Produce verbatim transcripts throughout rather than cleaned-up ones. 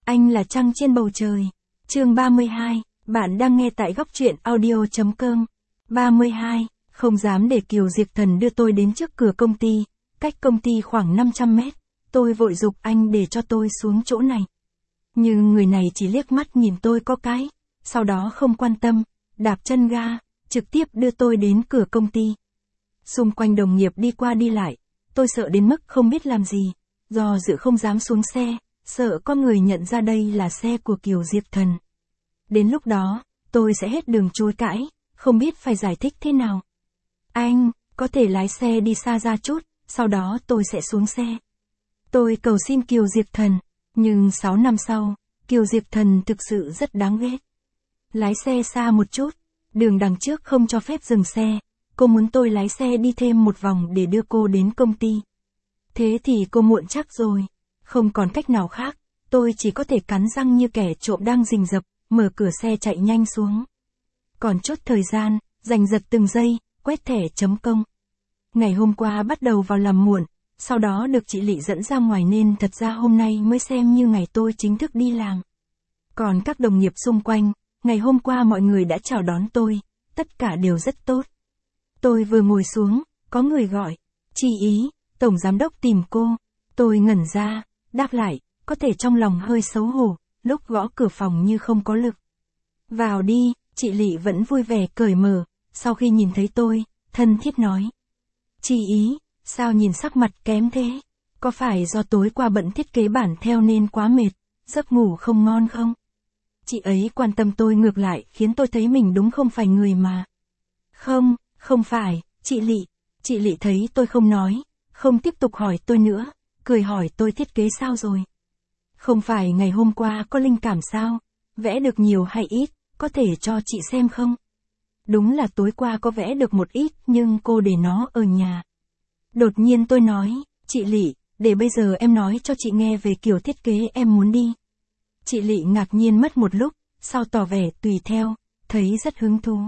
Anh là trăng trên bầu trời. Chương ba mươi hai, bạn đang nghe tại góc truyện audio.com. ba mươi hai, không dám để Kiều Diệp Thần đưa tôi đến trước cửa công ty, cách công ty khoảng năm trăm mét, tôi vội giục anh để cho tôi xuống chỗ này. Nhưng người này chỉ liếc mắt nhìn tôi có cái, sau đó không quan tâm, đạp chân ga, trực tiếp đưa tôi đến cửa công ty. Xung quanh đồng nghiệp đi qua đi lại, tôi sợ đến mức không biết làm gì, do dự không dám xuống xe, sợ có người nhận ra đây là xe của Kiều Diệp Thần. Đến lúc đó, tôi sẽ hết đường chối cãi, không biết phải giải thích thế nào. Anh, có thể lái xe đi xa ra chút, sau đó tôi sẽ xuống xe. Tôi cầu xin Kiều Diệp Thần, nhưng sáu năm sau, Kiều Diệp Thần thực sự rất đáng ghét. Lái xe xa một chút, đường đằng trước không cho phép dừng xe, cô muốn tôi lái xe đi thêm một vòng để đưa cô đến công ty. Thế thì cô muộn chắc rồi, không còn cách nào khác, tôi chỉ có thể cắn răng như kẻ trộm đang rình rập, mở cửa xe chạy nhanh xuống. Còn chốt thời gian, giành giật từng giây, quét thẻ chấm công. Ngày hôm qua bắt đầu vào làm muộn, sau đó được chị Lị dẫn ra ngoài nên thật ra hôm nay mới xem như ngày tôi chính thức đi làm. Còn các đồng nghiệp xung quanh, ngày hôm qua mọi người đã chào đón tôi, tất cả đều rất tốt. Tôi vừa ngồi xuống, có người gọi, chị Ý, tổng giám đốc tìm cô. Tôi ngẩn ra, đáp lại, có thể trong lòng hơi xấu hổ, lúc gõ cửa phòng như không có lực. Vào đi, chị Lị vẫn vui vẻ cởi mở, sau khi nhìn thấy tôi, thân thiết nói. Chị Ý, sao nhìn sắc mặt kém thế? Có phải do tối qua bận thiết kế bản theo nên quá mệt, giấc ngủ không ngon không? Chị ấy quan tâm tôi ngược lại khiến tôi thấy mình đúng không phải người mà. Không, không phải, chị Lị. Chị Lị thấy tôi không nói, không tiếp tục hỏi tôi nữa, cười hỏi tôi thiết kế sao rồi. Không phải ngày hôm qua có linh cảm sao, vẽ được nhiều hay ít, có thể cho chị xem không? Đúng là tối qua có vẽ được một ít nhưng cô để nó ở nhà. Đột nhiên tôi nói, chị Lị, để bây giờ em nói cho chị nghe về kiểu thiết kế em muốn đi. Chị Lị ngạc nhiên mất một lúc, sau tỏ vẻ tùy theo, thấy rất hứng thú.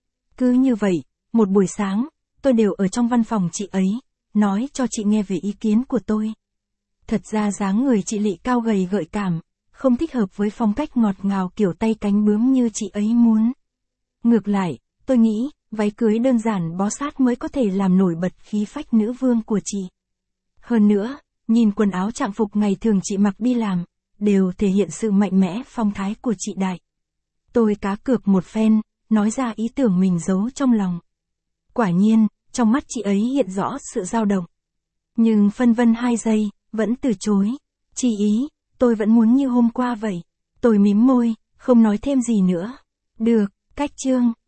Cứ như vậy, một buổi sáng, tôi đều ở trong văn phòng chị ấy, nói cho chị nghe về ý kiến của tôi. Thật ra dáng người chị Lị cao gầy gợi cảm, không thích hợp với phong cách ngọt ngào kiểu tay cánh bướm như chị ấy muốn. Ngược lại, tôi nghĩ, váy cưới đơn giản bó sát mới có thể làm nổi bật khí phách nữ vương của chị. Hơn nữa, nhìn quần áo trạng phục ngày thường chị mặc đi làm, đều thể hiện sự mạnh mẽ phong thái của chị đại. Tôi cá cược một phen, nói ra ý tưởng mình giấu trong lòng. Quả nhiên, trong mắt chị ấy hiện rõ sự dao động. Nhưng phân vân hai giây, vẫn từ chối. Chị Ý, tôi vẫn muốn như hôm qua vậy. Tôi mím môi, không nói thêm gì nữa. Được, cách chương.